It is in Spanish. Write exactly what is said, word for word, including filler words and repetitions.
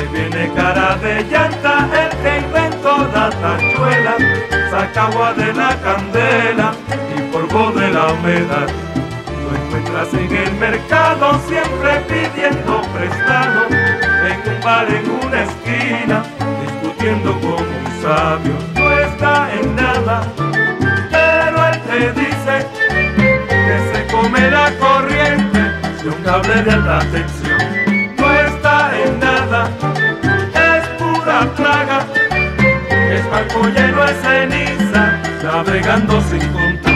Ahí viene cara de llanta el que inventó la tachuela, saca agua de la candela y polvo de la humedad. Lo encuentras en el mercado siempre pidiendo prestado, en un bar en una esquina, discutiendo con un sabio. No está en nada, pero él te dice que se come la corriente de un cable de alta tensión. No está en nada, es pura plaga, es barco lleno de ceniza, navegando sin control.